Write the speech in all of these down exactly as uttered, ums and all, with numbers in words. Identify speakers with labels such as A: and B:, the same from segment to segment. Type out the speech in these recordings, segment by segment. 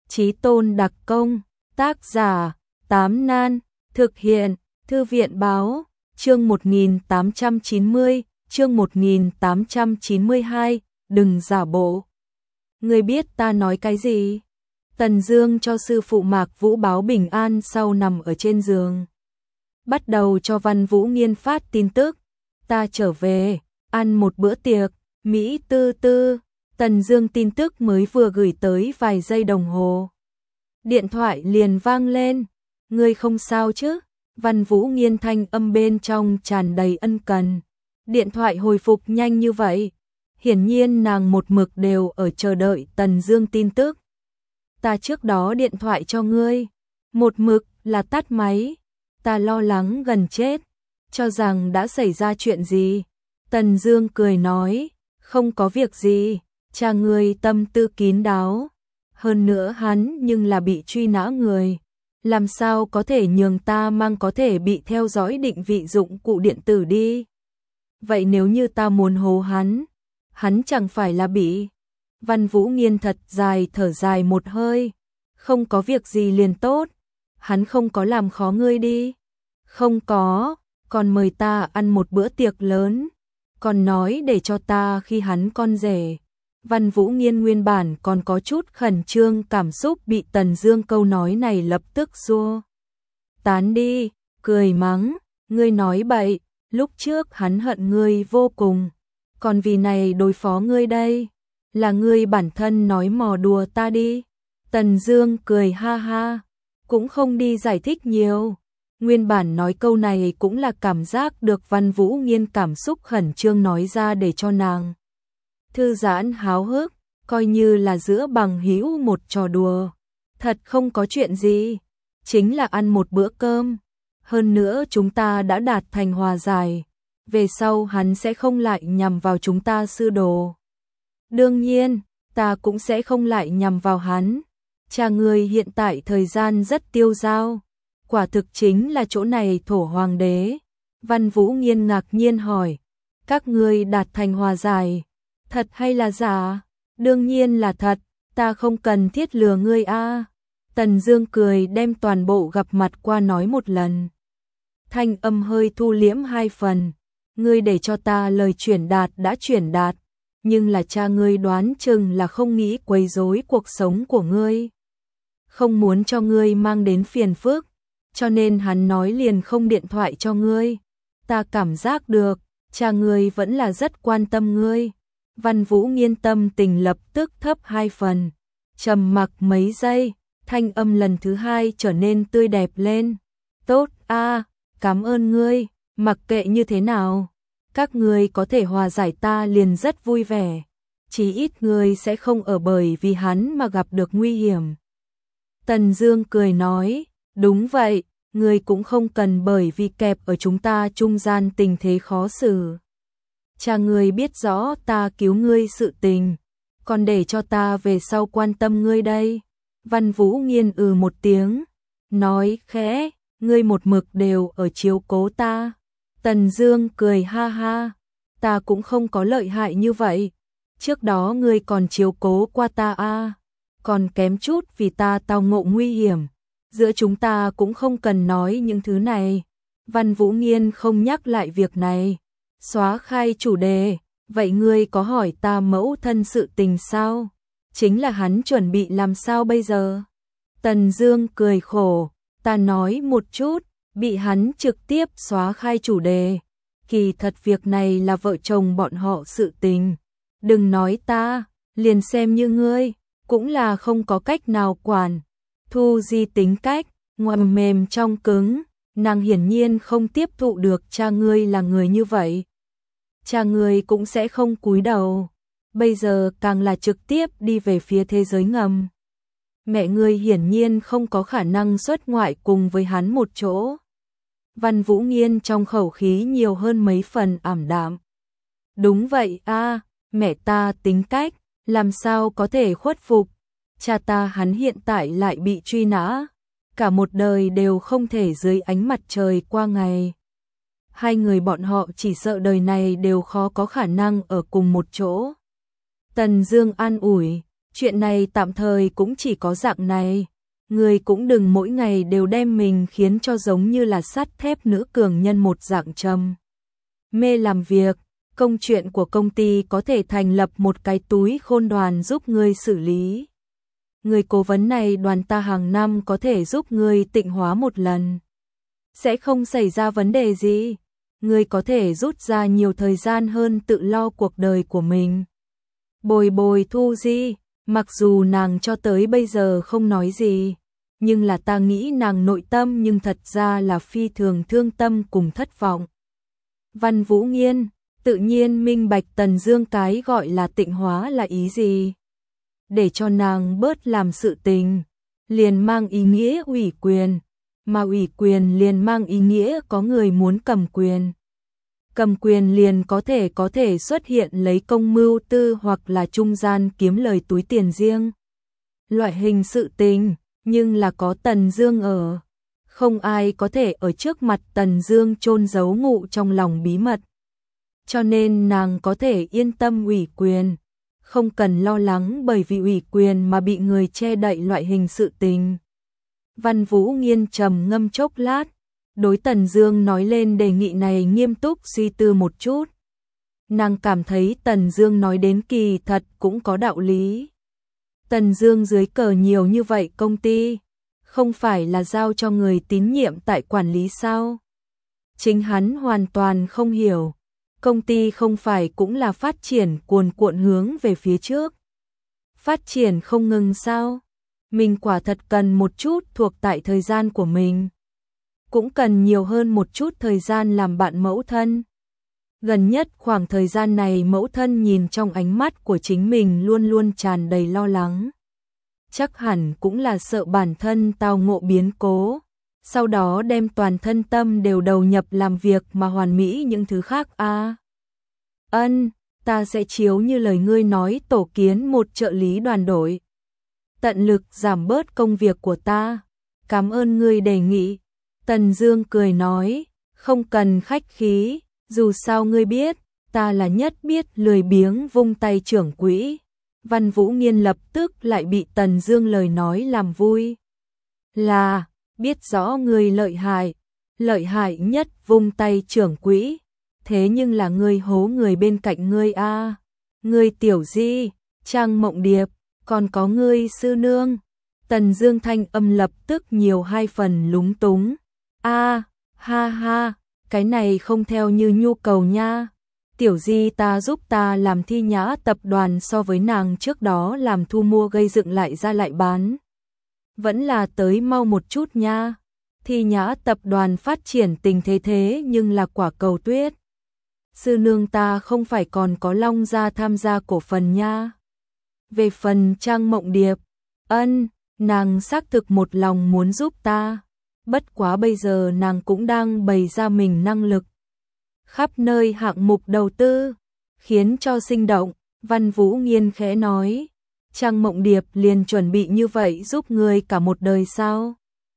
A: Chí tôn đặc công, tác giả, Tám Nan, thực hiện, Thư viện báo, chương một nghìn tám trăm chín mươi, chương một nghìn tám trăm chín mươi hai, đừng giả bộ. Ngươi biết ta nói cái gì? Tần Dương cho sư phụ Mạc Vũ báo bình an sau nằm ở trên giường. Bắt đầu cho Văn Vũ Nghiên phát tin tức. Ta trở về, ăn một bữa tiệc, Mỹ tư tư. Tần Dương tin tức mới vừa gửi tới vài giây đồng hồ. Điện thoại liền vang lên. Ngươi không sao chứ? Văn Vũ Nghiên thanh âm bên trong tràn đầy ân cần. Điện thoại hồi phục nhanh như vậy. Hiển nhiên nàng một mực đều ở chờ đợi Tần Dương tin tức. Ta trước đó điện thoại cho ngươi, một mực là tắt máy. Ta lo lắng gần chết, cho rằng đã xảy ra chuyện gì. Tần Dương cười nói, không có việc gì, cha ngươi tâm tư kín đáo. Hơn nữa hắn nhưng là bị truy nã người. Làm sao có thể nhường ta mang có thể bị theo dõi định vị dụng cụ điện tử đi. Vậy nếu như ta muốn hố hắn, hắn chẳng phải là bị. Văn Vũ Nghiên thật dài thở dài một hơi. Không có việc gì liền tốt. Hắn không có làm khó ngươi đi. Không có, còn mời ta ăn một bữa tiệc lớn. Còn nói để cho ta khi hắn con rể. Văn Vũ Nghiên nguyên bản còn có chút khẩn trương cảm xúc bị Tần Dương câu nói này lập tức xua tán đi, cười mắng, ngươi nói bậy, lúc trước hắn hận ngươi vô cùng, còn vì này đối phó ngươi đây, là ngươi bản thân nói mò đùa ta đi. Tần Dương cười ha ha, cũng không đi giải thích nhiều. Nguyên bản nói câu này cũng là cảm giác được Văn Vũ Nghiên cảm xúc khẩn trương nói ra để cho nàng thư giãn háo hức, coi như là giữa bằng hữu một trò đùa. Thật không có chuyện gì, chính là ăn một bữa cơm. Hơn nữa chúng ta đã đạt thành hòa giải, về sau hắn sẽ không lại nhằm vào chúng ta sư đồ. Đương nhiên, ta cũng sẽ không lại nhằm vào hắn. Cha ngươi hiện tại thời gian rất tiêu dao, quả thực chính là chỗ này thổ hoàng đế. Văn Vũ Nghiên ngạc nhiên hỏi, các ngươi đạt thành hòa giải, thật hay là giả? Đương nhiên là thật, ta không cần thiết lừa ngươi a. Tần Dương cười đem toàn bộ gặp mặt qua nói một lần. Thanh âm hơi thu liễm hai phần, ngươi để cho ta lời chuyển đạt đã chuyển đạt, nhưng là cha ngươi đoán chừng là không nghĩ quấy rối cuộc sống của ngươi, không muốn cho ngươi mang đến phiền phức, cho nên hắn nói liền không điện thoại cho ngươi. Ta cảm giác được, cha ngươi vẫn là rất quan tâm ngươi. Văn Vũ Nghiên tâm tình lập tức thấp hai phần, trầm mặc mấy giây, thanh âm lần thứ hai trở nên tươi đẹp lên. Tốt a, cảm ơn ngươi, mặc kệ như thế nào, các ngươi có thể hòa giải ta liền rất vui vẻ, chỉ ít ngươi sẽ không ở bởi vì hắn mà gặp được nguy hiểm. Tần Dương cười nói, đúng vậy, ngươi cũng không cần bởi vì kẹp ở chúng ta trung gian tình thế khó xử. Cha ngươi biết rõ ta cứu ngươi sự tình, còn để cho ta về sau quan tâm ngươi đây. Văn Vũ Nghiên ừ một tiếng, nói khẽ, ngươi một mực đều ở chiếu cố ta. Tần Dương cười ha ha, ta cũng không có lợi hại như vậy. Trước đó ngươi còn chiếu cố qua ta a, còn kém chút vì ta tao ngộ nguy hiểm. Giữa chúng ta cũng không cần nói những thứ này. Văn Vũ Nghiên không nhắc lại việc này, xóa khai chủ đề. Vậy ngươi có hỏi ta mẫu thân sự tình sao? Chính là hắn chuẩn bị làm sao bây giờ? Tần Dương cười khổ, ta nói một chút, bị hắn trực tiếp xóa khai chủ đề. Kỳ thật việc này là vợ chồng bọn họ sự tình, đừng nói ta, liền xem như ngươi, cũng là không có cách nào quản. Thu Di tính cách, ngoài mềm trong cứng, nàng hiển nhiên không tiếp thụ được cha ngươi là người như vậy. Cha ngươi cũng sẽ không cúi đầu, bây giờ càng là trực tiếp đi về phía thế giới ngầm. Mẹ ngươi hiển nhiên không có khả năng xuất ngoại cùng với hắn một chỗ. Văn Vũ Nghiên trong khẩu khí nhiều hơn mấy phần ảm đạm. Đúng vậy a, mẹ ta tính cách, làm sao có thể khuất phục. Cha ta hắn hiện tại lại bị truy nã, cả một đời đều không thể dưới ánh mặt trời qua ngày. Hai người bọn họ chỉ sợ đời này đều khó có khả năng ở cùng một chỗ. Tần Dương an ủi, chuyện này tạm thời cũng chỉ có dạng này. Ngươi cũng đừng mỗi ngày đều đem mình khiến cho giống như là sắt thép nữ cường nhân một dạng trầm mê làm việc. Công chuyện của công ty có thể thành lập một cái túi khôn đoàn giúp ngươi xử lý. Người cố vấn này đoàn ta hàng năm có thể giúp ngươi tịnh hóa một lần. Sẽ không xảy ra vấn đề gì. Ngươi có thể rút ra nhiều thời gian hơn tự lo cuộc đời của mình. Bồi bồi Thu Di, mặc dù nàng cho tới bây giờ không nói gì, nhưng là ta nghĩ nàng nội tâm nhưng thật ra là phi thường thương tâm cùng thất vọng. Văn Vũ Nghiên tự nhiên minh bạch Tần Dương cái gọi là tịnh hóa là ý gì. Để cho nàng bớt làm sự tình, liền mang ý nghĩa ủy quyền, mà ủy quyền liền mang ý nghĩa có người muốn cầm quyền. Cầm quyền liền có thể có thể xuất hiện lấy công mưu tư hoặc là trung gian kiếm lời túi tiền riêng. Loại hình sự tình, nhưng là có Tần Dương ở. Không ai có thể ở trước mặt Tần Dương chôn giấu ngụ trong lòng bí mật. Cho nên nàng có thể yên tâm ủy quyền, không cần lo lắng bởi vì ủy quyền mà bị người che đậy loại hình sự tình. Văn Vũ Nghiên trầm ngâm chốc lát, đối Tần Dương nói lên đề nghị này nghiêm túc suy tư một chút. Nàng cảm thấy Tần Dương nói đến kỳ thật cũng có đạo lý. Tần Dương dưới cờ nhiều như vậy công ty, không phải là giao cho người tín nhiệm tại quản lý sao? Chính hắn hoàn toàn không hiểu, công ty không phải cũng là phát triển cuồn cuộn hướng về phía trước. Phát triển không ngừng sao? Mình quả thật cần một chút thuộc tại thời gian của mình. Cũng cần nhiều hơn một chút thời gian làm bạn mẫu thân. Gần nhất khoảng thời gian này mẫu thân nhìn trong ánh mắt của chính mình luôn luôn tràn đầy lo lắng. Chắc hẳn cũng là sợ bản thân tao ngộ biến cố, sau đó đem toàn thân tâm đều đầu nhập làm việc mà hoàn mỹ những thứ khác a. À, ân, ta sẽ chiếu như lời ngươi nói tổ kiến một trợ lý đoàn đội. Tận lực giảm bớt công việc của ta. Cảm ơn ngươi đề nghị. Tần Dương cười nói, không cần khách khí, dù sao ngươi biết, ta là nhất biết lười biếng vung tay trưởng quỹ. Văn Vũ Nghiên lập tức lại bị Tần Dương lời nói làm vui. Là, biết rõ ngươi lợi hại, lợi hại nhất vung tay trưởng quỹ, thế nhưng là ngươi hố người bên cạnh ngươi a. À. Ngươi Tiểu Di, Trang Mộng Điệp, còn có ngươi sư nương. Tần Dương thanh âm lập tức nhiều hai phần lúng túng. A, à, ha ha, cái này không theo như nhu cầu nha. Tiểu Di ta giúp ta làm Thi Nhã tập đoàn so với nàng trước đó làm thu mua gây dựng lại ra lại bán. Vẫn là tới mau một chút nha. Thi Nhã tập đoàn phát triển tình thế thế nhưng là quả cầu tuyết. Sư nương ta không phải còn có Long gia tham gia cổ phần nha. Về phần Trang Mộng Điệp, ân, nàng xác thực một lòng muốn giúp ta. Bất quá bây giờ nàng cũng đang bày ra mình năng lực. Khắp nơi hạng mục đầu tư, khiến cho sinh động. Văn Vũ Nghiên khẽ nói, Trang Mộng Điệp liền chuẩn bị như vậy giúp ngươi cả một đời sao?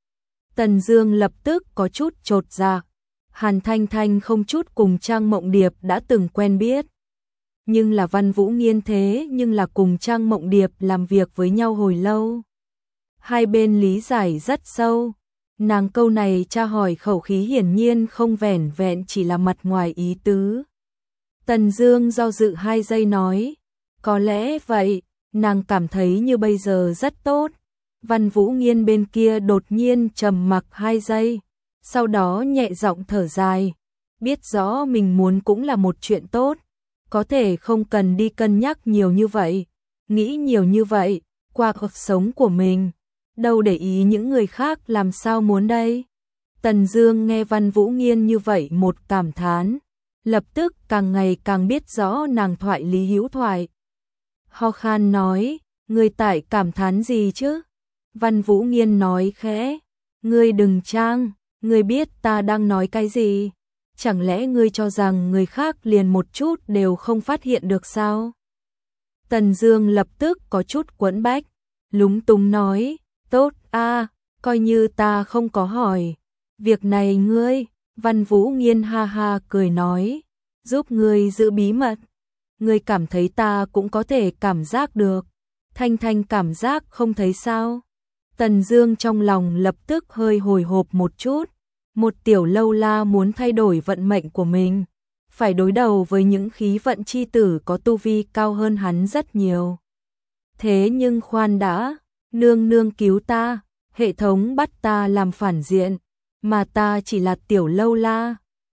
A: Tần Dương lập tức có chút chột dạ. Hàn Thanh Thanh không chút cùng Trang Mộng Điệp đã từng quen biết. Nhưng là Văn Vũ Nghiên thế nhưng là cùng Trang Mộng Điệp làm việc với nhau hồi lâu. Hai bên lý giải rất sâu. Nàng câu này tra hỏi khẩu khí hiển nhiên không vẻn vẹn chỉ là mặt ngoài ý tứ. Tần Dương do dự hai giây nói, có lẽ vậy, nàng cảm thấy như bây giờ rất tốt. Văn Vũ Nghiên bên kia đột nhiên trầm mặc hai giây, sau đó nhẹ giọng thở dài, biết rõ mình muốn cũng là một chuyện tốt, có thể không cần đi cân nhắc nhiều như vậy, nghĩ nhiều như vậy, qua cuộc sống của mình. Đâu để ý những người khác làm sao muốn đây. Tần Dương nghe Văn Vũ Nghiên như vậy một cảm thán, lập tức càng ngày càng biết rõ nàng thoại lý hữu thoại. Ho khan nói, ngươi tại cảm thán gì chứ? Văn Vũ Nghiên nói khẽ, ngươi đừng trang, ngươi biết ta đang nói cái gì? Chẳng lẽ ngươi cho rằng người khác liền một chút đều không phát hiện được sao? Tần Dương lập tức có chút quẫn bách, lúng túng nói, tốt a, à, coi như ta không có hỏi. Việc này ngươi, Văn Vũ Nghiên ha ha cười nói, giúp ngươi giữ bí mật. Ngươi cảm thấy ta cũng có thể cảm giác được. Thanh Thanh cảm giác không thấy sao? Tần Dương trong lòng lập tức hơi hồi hộp một chút, một tiểu lâu la muốn thay đổi vận mệnh của mình, phải đối đầu với những khí vận chi tử có tu vi cao hơn hắn rất nhiều. Thế nhưng khoan đã, nương nương cứu ta, hệ thống bắt ta làm phản diện, mà ta chỉ là tiểu lâu la,